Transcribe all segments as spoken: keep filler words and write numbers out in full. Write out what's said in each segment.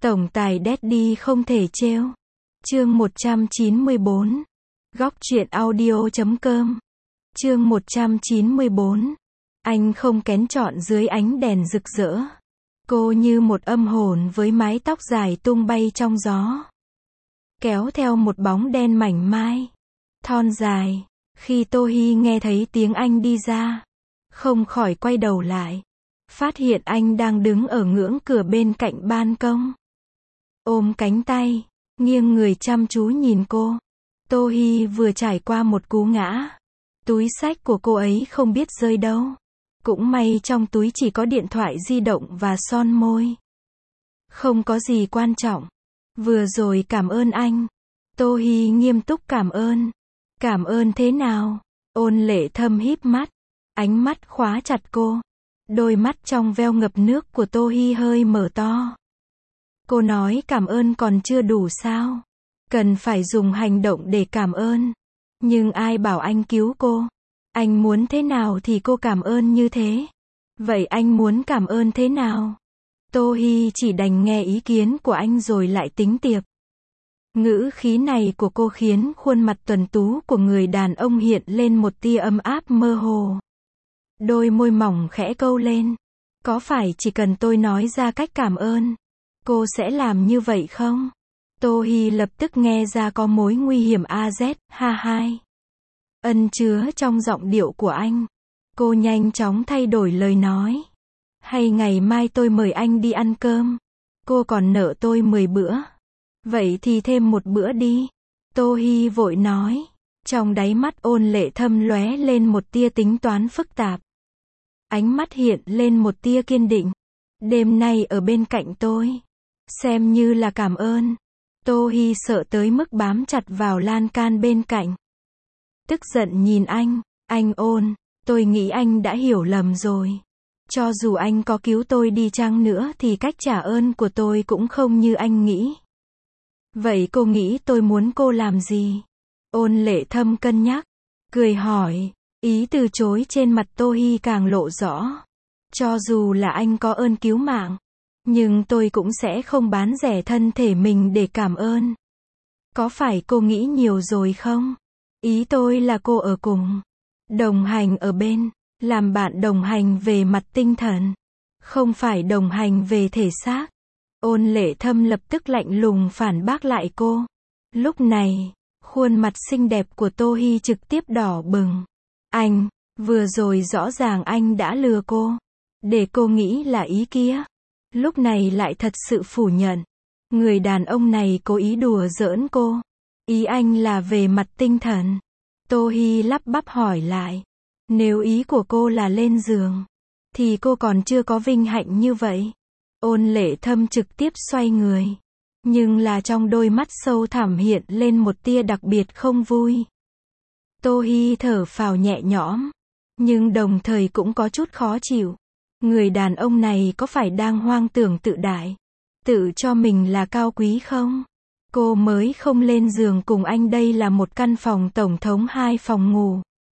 Tổng tài Daddy không thể trêu. Chương một trăm chín mươi bốn. Góc truyện audio chấm com. Chương một trăm chín mươi bốn. Anh không kén chọn dưới ánh đèn rực rỡ. Cô như một âm hồn với mái tóc dài tung bay trong gió. Kéo theo một bóng đen mảnh mai. Thon dài. Khi Tô Hi nghe thấy tiếng anh đi ra, không khỏi quay đầu lại. Phát hiện anh đang đứng ở ngưỡng cửa bên cạnh ban công. Ôm cánh tay, nghiêng người chăm chú nhìn cô. Tô Hi vừa trải qua một cú ngã. Túi xách của cô ấy không biết rơi đâu. Cũng may trong túi chỉ có điện thoại di động và son môi. Không có gì quan trọng. Vừa rồi cảm ơn anh. Tô Hi nghiêm túc cảm ơn. Cảm ơn thế nào? Ôn Lệ Thâm híp mắt. Ánh mắt khóa chặt cô. Đôi mắt trong veo ngập nước của Tô Hi hơi mở to. Cô nói cảm ơn còn chưa đủ sao? Cần phải dùng hành động để cảm ơn. Nhưng ai bảo anh cứu cô? Anh muốn thế nào thì cô cảm ơn như thế. Vậy anh muốn cảm ơn thế nào? Tô Hi chỉ đành nghe ý kiến của anh rồi lại tính tiếp. Ngữ khí này của cô khiến khuôn mặt tuấn tú của người đàn ông hiện lên một tia ấm áp mơ hồ. Đôi môi mỏng khẽ câu lên. Có phải chỉ cần tôi nói ra cách cảm ơn, cô sẽ làm như vậy không? Tô Hi lập tức nghe ra có mối nguy hiểm a dét, ha hai. Ân chứa trong giọng điệu của anh. Cô nhanh chóng thay đổi lời nói. Hay ngày mai tôi mời anh đi ăn cơm. Cô còn nợ tôi mười bữa. Vậy thì thêm một bữa đi. Tô Hi vội nói. Trong đáy mắt Ôn Lệ Thâm lóe lên một tia tính toán phức tạp. Ánh mắt hiện lên một tia kiên định. Đêm nay ở bên cạnh tôi. Xem như là cảm ơn. Tô Hi sợ tới mức bám chặt vào lan can bên cạnh. Tức giận nhìn anh. Anh Ôn, tôi nghĩ anh đã hiểu lầm rồi. Cho dù anh có cứu tôi đi chăng nữa thì cách trả ơn của tôi cũng không như anh nghĩ. Vậy cô nghĩ tôi muốn cô làm gì? Ôn Lệ Thâm cân nhắc. Cười hỏi. Ý từ chối trên mặt Tô Hi càng lộ rõ. Cho dù là anh có ơn cứu mạng, nhưng tôi cũng sẽ không bán rẻ thân thể mình để cảm ơn. Có phải cô nghĩ nhiều rồi không? Ý tôi là cô ở cùng. Đồng hành ở bên. Làm bạn đồng hành về mặt tinh thần. Không phải đồng hành về thể xác. Ôn Lệ Thâm lập tức lạnh lùng phản bác lại cô. Lúc này, khuôn mặt xinh đẹp của Tô Hi trực tiếp đỏ bừng. Anh, vừa rồi rõ ràng anh đã lừa cô. Để cô nghĩ là ý kia. Lúc này lại thật sự phủ nhận. Người đàn ông này cố ý đùa giỡn cô. Ý anh là về mặt tinh thần. Tô Hi lắp bắp hỏi lại. Nếu ý của cô là lên giường, thì cô còn chưa có vinh hạnh như vậy. Ôn Lệ Thâm trực tiếp xoay người. Nhưng là trong đôi mắt sâu thẳm hiện lên một tia đặc biệt không vui. Tô Hi thở phào nhẹ nhõm. Nhưng đồng thời cũng có chút khó chịu. Người đàn ông này có phải đang hoang tưởng tự đại, tự cho mình là cao quý không? Cô mới không lên giường cùng anh, đây là một căn phòng tổng thống hai phòng ngủ.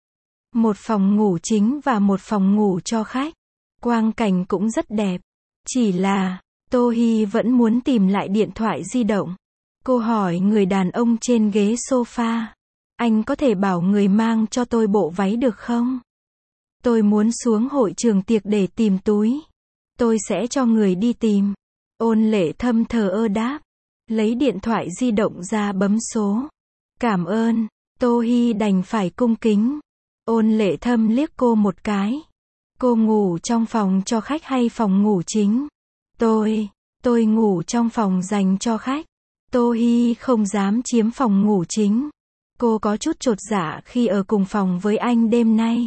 Một phòng ngủ chính và một phòng ngủ cho khách. Quang cảnh cũng rất đẹp. Chỉ là, Tô Hi vẫn muốn tìm lại điện thoại di động. Cô hỏi người đàn ông trên ghế sofa. Anh có thể bảo người mang cho tôi bộ váy được không? Tôi muốn xuống hội trường tiệc để tìm túi. Tôi sẽ cho người đi tìm. Ôn Lệ Thâm thờ ơ đáp. Lấy điện thoại di động ra bấm số. Cảm ơn. Tô Hi đành phải cung kính. Ôn Lệ Thâm liếc cô một cái. Cô ngủ trong phòng cho khách hay phòng ngủ chính? Tôi, tôi ngủ trong phòng dành cho khách. Tô Hi không dám chiếm phòng ngủ chính. Cô có chút chột dạ khi ở cùng phòng với anh đêm nay.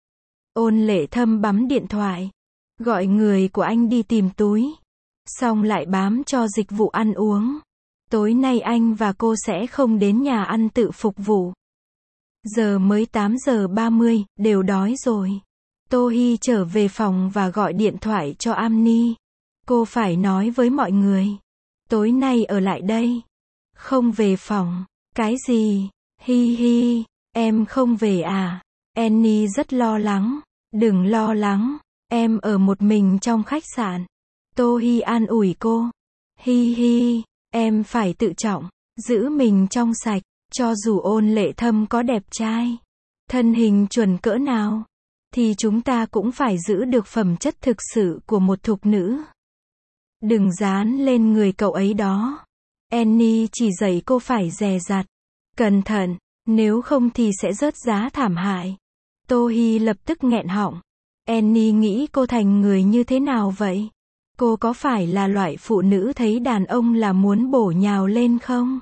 Ôn Lệ Thâm bấm điện thoại. Gọi người của anh đi tìm túi. Xong lại bám cho dịch vụ ăn uống. Tối nay anh và cô sẽ không đến nhà ăn tự phục vụ. Giờ mới tám giờ ba mươi, đều đói rồi. Tô Hi trở về phòng và gọi điện thoại cho Amni. Cô phải nói với mọi người. Tối nay ở lại đây. Không về phòng. Cái gì? Hi hi, em không về à? Annie rất lo lắng. Đừng lo lắng. Em ở một mình trong khách sạn. Tô Hi an ủi cô. Hi hi, em phải tự trọng, giữ mình trong sạch, cho dù Ôn Lệ Thâm có đẹp trai, thân hình chuẩn cỡ nào, thì chúng ta cũng phải giữ được phẩm chất thực sự của một thục nữ. Đừng dán lên người cậu ấy đó. Annie chỉ dạy cô phải dè dặt, cẩn thận, nếu không thì sẽ rớt giá thảm hại. Tô Hi lập tức nghẹn họng. Annie nghĩ cô thành người như thế nào vậy? Cô có phải là loại phụ nữ thấy đàn ông là muốn bổ nhào lên không?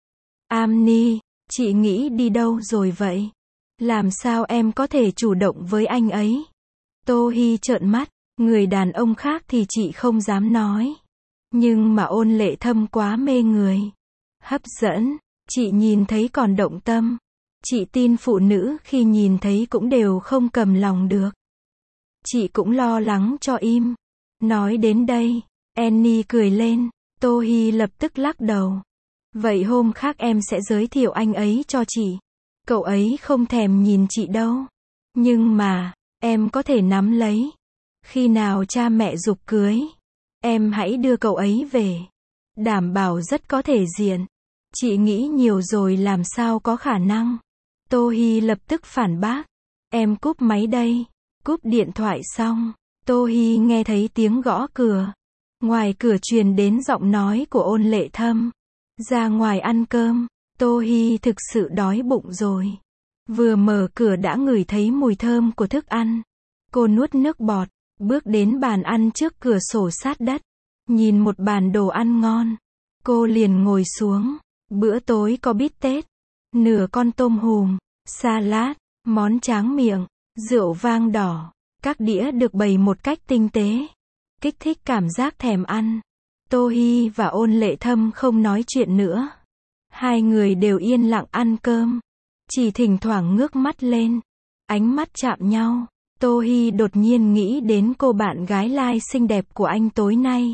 Amni, chị nghĩ đi đâu rồi vậy? Làm sao em có thể chủ động với anh ấy? Tô Hi trợn mắt, người đàn ông khác thì chị không dám nói. Nhưng mà Ôn Lệ Thâm quá mê người. Hấp dẫn, chị nhìn thấy còn động tâm. Chị tin phụ nữ khi nhìn thấy cũng đều không cầm lòng được. Chị cũng lo lắng cho im. Nói đến đây, Annie cười lên, Tô Hi lập tức lắc đầu. Vậy hôm khác em sẽ giới thiệu anh ấy cho chị. Cậu ấy không thèm nhìn chị đâu. Nhưng mà, em có thể nắm lấy. Khi nào cha mẹ giục cưới, em hãy đưa cậu ấy về. Đảm bảo rất có thể diện. Chị nghĩ nhiều rồi làm sao có khả năng. Tô Hi lập tức phản bác. Em cúp máy đây. Cúp điện thoại xong, Tô Hi nghe thấy tiếng gõ cửa. Ngoài cửa truyền đến giọng nói của Ôn Lệ Thâm. Ra ngoài ăn cơm, Tô Hi thực sự đói bụng rồi. Vừa mở cửa đã ngửi thấy mùi thơm của thức ăn. Cô nuốt nước bọt, bước đến bàn ăn trước cửa sổ sát đất. Nhìn một bàn đồ ăn ngon. Cô liền ngồi xuống. Bữa tối có bít tết, nửa con tôm hùm, salad, món tráng miệng, rượu vang đỏ. Các đĩa được bày một cách tinh tế, kích thích cảm giác thèm ăn. Tô Hi và Ôn Lệ Thâm không nói chuyện nữa. Hai người đều yên lặng ăn cơm. Chỉ thỉnh thoảng ngước mắt lên. Ánh mắt chạm nhau. Tô Hi đột nhiên nghĩ đến cô bạn gái lai xinh đẹp của anh tối nay.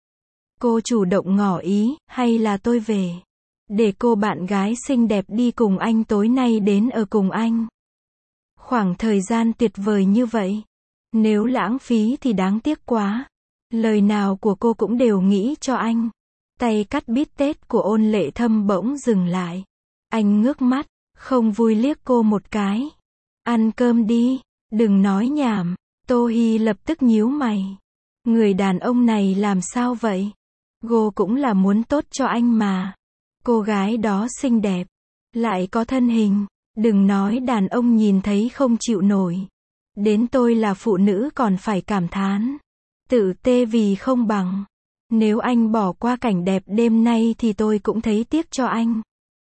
Cô chủ động ngỏ ý, hay là tôi về. Để cô bạn gái xinh đẹp đi cùng anh tối nay đến ở cùng anh. Khoảng thời gian tuyệt vời như vậy. Nếu lãng phí thì đáng tiếc quá. Lời nào của cô cũng đều nghĩ cho anh. Tay cắt bít tết của Ôn Lệ Thâm bỗng dừng lại. Anh ngước mắt, không vui liếc cô một cái. Ăn cơm đi, đừng nói nhảm. Tô Hi lập tức nhíu mày. Người đàn ông này làm sao vậy? Cô cũng là muốn tốt cho anh mà. Cô gái đó xinh đẹp, lại có thân hình. Đừng nói đàn ông nhìn thấy không chịu nổi. Đến tôi là phụ nữ còn phải cảm thán. Tự tê vì không bằng. Nếu anh bỏ qua cảnh đẹp đêm nay thì tôi cũng thấy tiếc cho anh.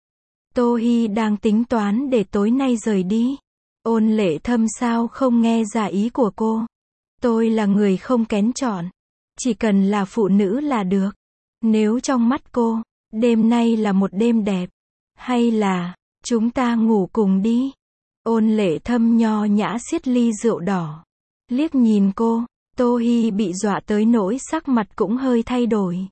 Tô Hi đang tính toán để tối nay rời đi. Ôn Lệ Thâm sao không nghe ra ý của cô. Tôi là người không kén chọn. Chỉ cần là phụ nữ là được. Nếu trong mắt cô, đêm nay là một đêm đẹp. Hay là, chúng ta ngủ cùng đi. Ôn Lệ Thâm nho nhã siết ly rượu đỏ. Liếc nhìn cô, Tô Hi bị dọa tới nỗi sắc mặt cũng hơi thay đổi.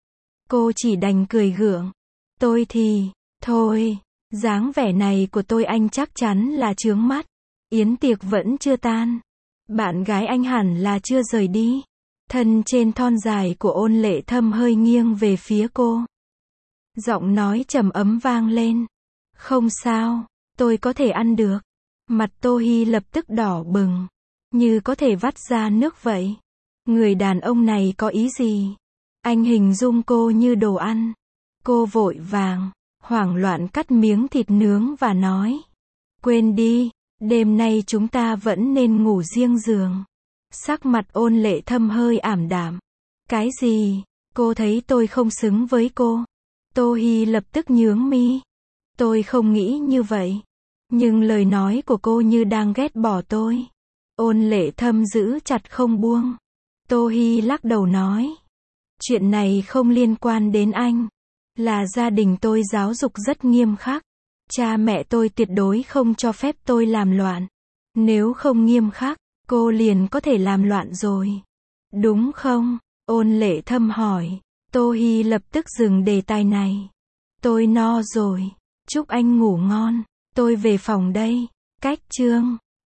Cô chỉ đành cười gượng. Tôi thì, thôi, dáng vẻ này của tôi anh chắc chắn là chướng mắt. Yến tiệc vẫn chưa tan. Bạn gái anh hẳn là chưa rời đi. Thân trên thon dài của Ôn Lệ Thâm hơi nghiêng về phía cô. Giọng nói trầm ấm vang lên. Không sao, tôi có thể ăn được. Mặt Tô Hi lập tức đỏ bừng, như có thể vắt ra nước vậy. Người đàn ông này có ý gì? Anh hình dung cô như đồ ăn. Cô vội vàng, hoảng loạn cắt miếng thịt nướng và nói. Quên đi, đêm nay chúng ta vẫn nên ngủ riêng giường. Sắc mặt Ôn Lệ Thâm hơi ảm đạm. Cái gì? Cô thấy tôi không xứng với cô. Tô Hi lập tức nhướng mi. Tôi không nghĩ như vậy. Nhưng lời nói của cô như đang ghét bỏ tôi. Ôn Lệ Thâm giữ chặt không buông. Tô Hi lắc đầu nói. Chuyện này không liên quan đến anh. Là gia đình tôi giáo dục rất nghiêm khắc. Cha mẹ tôi tuyệt đối không cho phép tôi làm loạn. Nếu không nghiêm khắc, cô liền có thể làm loạn rồi. Đúng không? Ôn Lệ Thâm hỏi. Tô Hi lập tức dừng đề tài này. Tôi no rồi. Chúc anh ngủ ngon. Tôi về phòng đây. Cách chương